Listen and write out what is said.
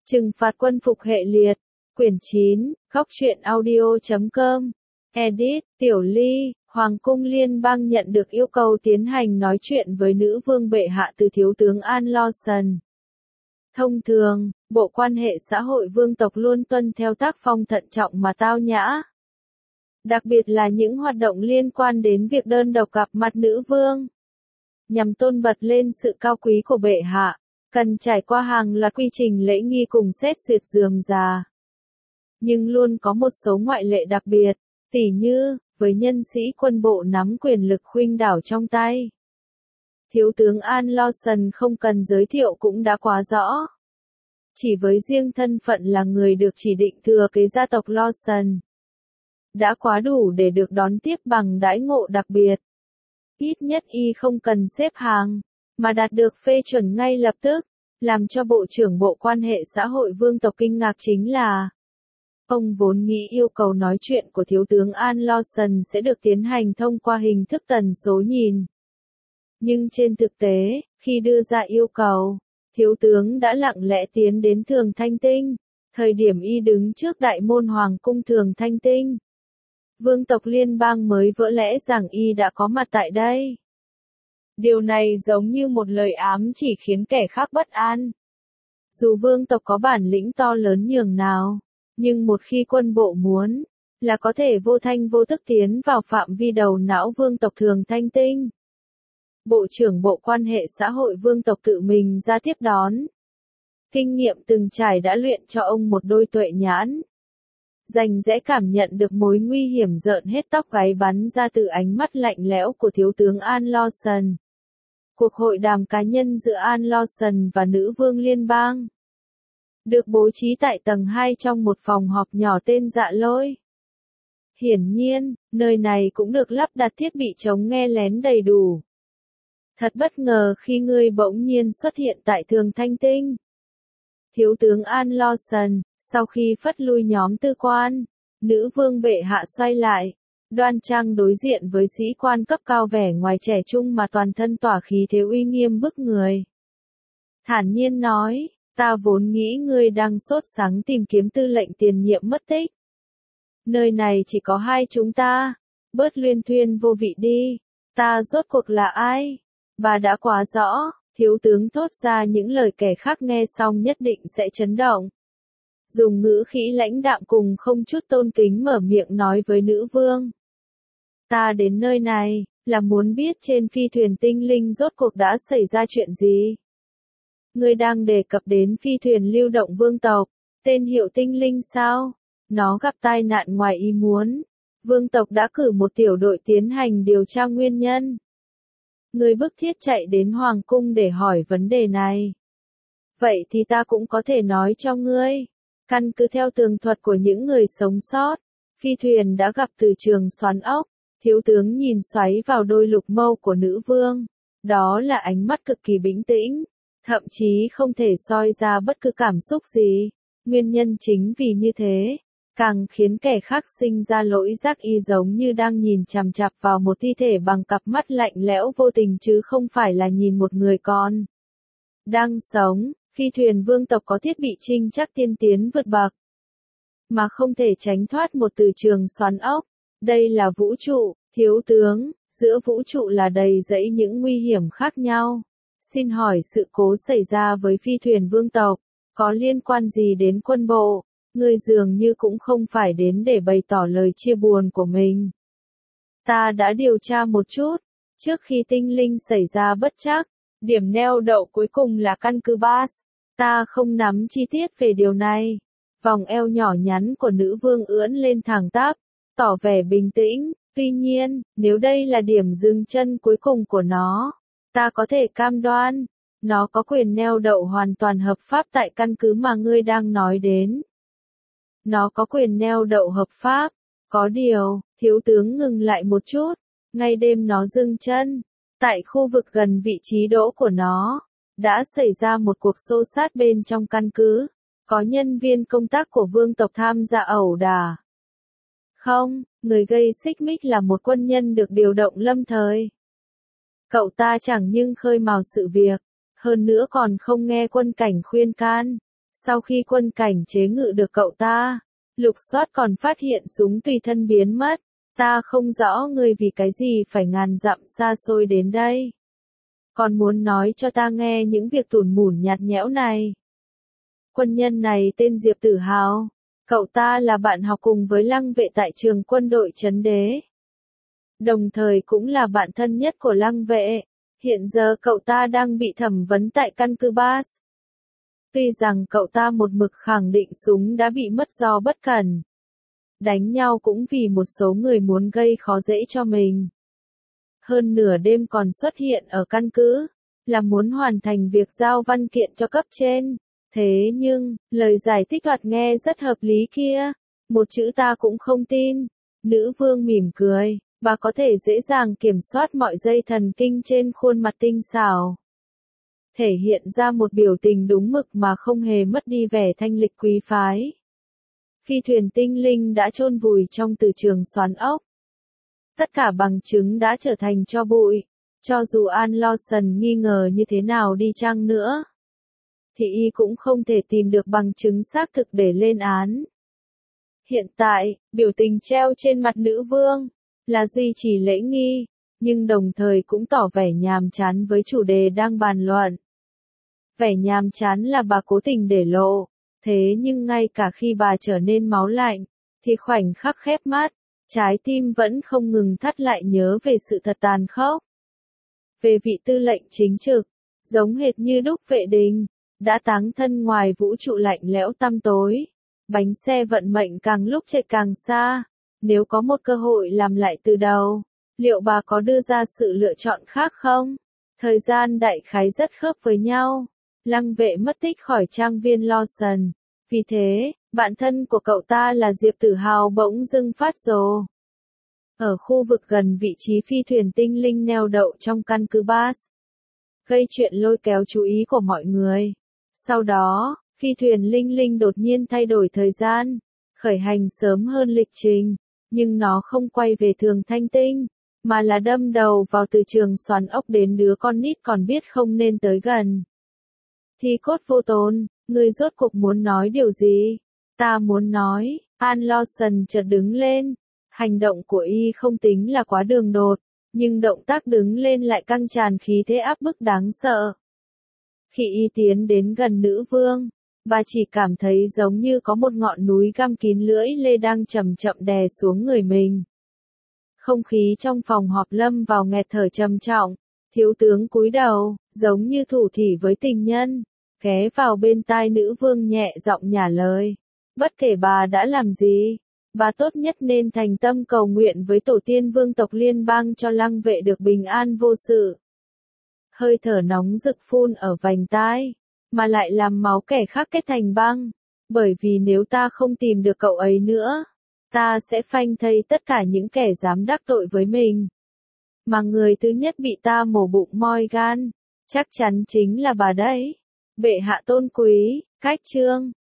Trừng phạt quân phục hệ liệt. Quyển 9, Góc truyện audio.com. Edit, Tiểu Ly, Hoàng cung liên bang nhận được yêu cầu tiến hành nói chuyện với nữ vương bệ hạ từ thiếu tướng An Lawson. Thông thường, bộ quan hệ xã hội vương tộc luôn tuân theo tác phong thận trọng mà tao nhã. Đặc biệt là những hoạt động liên quan đến việc đơn độc gặp mặt nữ vương. Nhằm tôn bật lên sự cao quý của bệ hạ, cần trải qua hàng loạt quy trình lễ nghi cùng xét duyệt rườm rà. Nhưng luôn có một số ngoại lệ đặc biệt, tỉ như, với nhân sĩ quân bộ nắm quyền lực khuynh đảo trong tay. Thiếu tướng An Lawson không cần giới thiệu cũng đã quá rõ. Chỉ với riêng thân phận là người được chỉ định thừa kế gia tộc Lawson, đã quá đủ để được đón tiếp bằng đãi ngộ đặc biệt. Ít nhất y không cần xếp hàng, mà đạt được phê chuẩn ngay lập tức. Làm cho Bộ trưởng Bộ quan hệ xã hội vương tộc kinh ngạc chính là, ông vốn nghĩ yêu cầu nói chuyện của thiếu tướng An Lawson sẽ được tiến hành thông qua hình thức tần số nhìn. Nhưng trên thực tế, khi đưa ra yêu cầu, thiếu tướng đã lặng lẽ tiến đến Thường Thanh Tinh, thời điểm y đứng trước đại môn Hoàng cung Thường Thanh Tinh. Vương tộc liên bang mới vỡ lẽ rằng y đã có mặt tại đây. Điều này giống như một lời ám chỉ khiến kẻ khác bất an. Dù vương tộc có bản lĩnh to lớn nhường nào, nhưng một khi quân bộ muốn, là có thể vô thanh vô tức tiến vào phạm vi đầu não vương tộc Thường Thanh Tinh. Bộ trưởng Bộ quan hệ xã hội vương tộc tự mình ra tiếp đón. Kinh nghiệm từng trải đã luyện cho ông một đôi tuệ nhãn. Rành rẽ cảm nhận được mối nguy hiểm rợn hết tóc gáy bắn ra từ ánh mắt lạnh lẽo của thiếu tướng An Lawson. Cuộc hội đàm cá nhân giữa An Lawson và nữ vương liên bang được bố trí tại tầng 2 trong một phòng họp nhỏ tên Dạ Lôi. Hiển nhiên, nơi này cũng được lắp đặt thiết bị chống nghe lén đầy đủ. Thật bất ngờ khi ngươi bỗng nhiên xuất hiện tại Thường Thanh Tinh. Thiếu tướng An Lawson, sau khi phất lui nhóm tư quan, nữ vương bệ hạ xoay lại, đoan trang đối diện với sĩ quan cấp cao vẻ ngoài trẻ trung mà toàn thân tỏa khí thế uy nghiêm bức người. Thản nhiên nói, ta vốn nghĩ ngươi đang sốt sắng tìm kiếm tư lệnh tiền nhiệm mất tích. Nơi này chỉ có hai chúng ta, bớt luyên thuyên vô vị đi, ta rốt cuộc là ai? Bà đã quá rõ, thiếu tướng thốt ra những lời kẻ khác nghe xong nhất định sẽ chấn động. Dùng ngữ khí lãnh đạm cùng không chút tôn kính mở miệng nói với nữ vương. Ta đến nơi này, là muốn biết trên phi thuyền tinh linh rốt cuộc đã xảy ra chuyện gì. Ngươi đang đề cập đến phi thuyền lưu động vương tộc, tên hiệu tinh linh sao? Nó gặp tai nạn ngoài ý muốn. Vương tộc đã cử một tiểu đội tiến hành điều tra nguyên nhân. Ngươi bức thiết chạy đến Hoàng cung để hỏi vấn đề này. Vậy thì ta cũng có thể nói cho ngươi. Căn cứ theo tường thuật của những người sống sót, phi thuyền đã gặp từ trường xoắn ốc. Thiếu tướng nhìn xoáy vào đôi lục mâu của nữ vương. Đó là ánh mắt cực kỳ bình tĩnh, thậm chí không thể soi ra bất cứ cảm xúc gì. Nguyên nhân chính vì như thế, càng khiến kẻ khác sinh ra lỗi giác y giống như đang nhìn chằm chằm vào một thi thể bằng cặp mắt lạnh lẽo vô tình chứ không phải là nhìn một người con đang sống. Phi thuyền vương tộc có thiết bị trinh trắc tiên tiến vượt bậc, mà không thể tránh thoát một từ trường xoắn ốc. Đây là vũ trụ, thiếu tướng, giữa vũ trụ là đầy rẫy những nguy hiểm khác nhau. Xin hỏi sự cố xảy ra với phi thuyền vương tộc, có liên quan gì đến quân bộ? Ngươi dường như cũng không phải đến để bày tỏ lời chia buồn của mình. Ta đã điều tra một chút, trước khi tinh linh xảy ra bất trắc, điểm neo đậu cuối cùng là căn cứ Bass. Ta không nắm chi tiết về điều này. Vòng eo nhỏ nhắn của nữ vương ưỡn lên thẳng tắp, tỏ vẻ bình tĩnh. Tuy nhiên, nếu đây là điểm dừng chân cuối cùng của nó, ta có thể cam đoan, nó có quyền neo đậu hoàn toàn hợp pháp tại căn cứ mà ngươi đang nói đến. Nó có quyền neo đậu hợp pháp. Có điều, thiếu tướng ngừng lại một chút. Ngay đêm nó dừng chân, tại khu vực gần vị trí đỗ của nó, đã xảy ra một cuộc xô xát bên trong căn cứ. Có nhân viên công tác của vương tộc tham gia ẩu đả. Không, người gây xích mích là một quân nhân được điều động lâm thời. Cậu ta chẳng nhưng khơi mào sự việc, hơn nữa còn không nghe quân cảnh khuyên can. Sau khi quân cảnh chế ngự được cậu ta, lục soát còn phát hiện súng tùy thân biến mất. Ta không rõ ngươi vì cái gì phải ngàn dặm xa xôi đến đây. Còn muốn nói cho ta nghe những việc tủn mủn nhạt nhẽo này. Quân nhân này tên Diệp Tử Hào. Cậu ta là bạn học cùng với Lăng Vệ tại trường quân đội Trấn Đế. Đồng thời cũng là bạn thân nhất của Lăng Vệ. Hiện giờ cậu ta đang bị thẩm vấn tại căn cứ Bas. Tuy rằng cậu ta một mực khẳng định súng đã bị mất do bất cẩn. Đánh nhau cũng vì một số người muốn gây khó dễ cho mình. Hơn nửa đêm còn xuất hiện ở căn cứ, là muốn hoàn thành việc giao văn kiện cho cấp trên. Thế nhưng, lời giải thích thoạt nghe rất hợp lý kia, một chữ ta cũng không tin. Nữ vương mỉm cười, bà có thể dễ dàng kiểm soát mọi dây thần kinh trên khuôn mặt tinh xảo. Thể hiện ra một biểu tình đúng mực mà không hề mất đi vẻ thanh lịch quý phái. Phi thuyền tinh linh đã chôn vùi trong từ trường xoắn ốc. Tất cả bằng chứng đã trở thành tro bụi. Cho dù An Lawson nghi ngờ như thế nào đi chăng nữa, thì y cũng không thể tìm được bằng chứng xác thực để lên án. Hiện tại, biểu tình treo trên mặt nữ vương là duy trì lễ nghi, nhưng đồng thời cũng tỏ vẻ nhàm chán với chủ đề đang bàn luận. Vẻ nhàm chán là bà cố tình để lộ, thế nhưng ngay cả khi bà trở nên máu lạnh, thì khoảnh khắc khép mắt, trái tim vẫn không ngừng thắt lại nhớ về sự thật tàn khốc. Về vị tư lệnh chính trực, giống hệt như đúc Vệ Đình, đã táng thân ngoài vũ trụ lạnh lẽo tăm tối. Bánh xe vận mệnh càng lúc chạy càng xa. Nếu có một cơ hội làm lại từ đầu, liệu bà có đưa ra sự lựa chọn khác không? Thời gian đại khái rất khớp với nhau. Lăng Vệ mất tích khỏi trang viên Lawson. Vì thế, bạn thân của cậu ta là Diệp Tử Hào bỗng dưng phát rồ. Ở khu vực gần vị trí phi thuyền tinh linh neo đậu trong căn cứ Bas, gây chuyện lôi kéo chú ý của mọi người. Sau đó, phi thuyền linh linh đột nhiên thay đổi thời gian, khởi hành sớm hơn lịch trình, nhưng nó không quay về Thường Thanh Tinh, mà là đâm đầu vào từ trường xoắn ốc đến đứa con nít còn biết không nên tới gần. Thi cốt vô tồn, ngươi rốt cuộc muốn nói điều gì? Ta muốn nói, An Lawson chợt đứng lên. Hành động của y không tính là quá đường đột, nhưng động tác đứng lên lại căng tràn khí thế áp bức đáng sợ. Khi y tiến đến gần nữ vương, bà chỉ cảm thấy giống như có một ngọn núi găm kín lưỡi lê đang chậm chậm đè xuống người mình. Không khí trong phòng họp lâm vào nghẹt thở trầm trọng, thiếu tướng cúi đầu, giống như thủ thỉ với tình nhân, ghé vào bên tai nữ vương nhẹ giọng nhả lời. Bất kể bà đã làm gì, bà tốt nhất nên thành tâm cầu nguyện với tổ tiên vương tộc liên bang cho Lăng Vệ được bình an vô sự. Hơi thở nóng rực phun ở vành tai, mà lại làm máu kẻ khác kết thành băng. Bởi vì nếu ta không tìm được cậu ấy nữa, ta sẽ phanh thây tất cả những kẻ dám đắc tội với mình. Mà người thứ nhất bị ta mổ bụng moi gan, chắc chắn chính là bà đấy. Bệ hạ tôn quý, cách chương.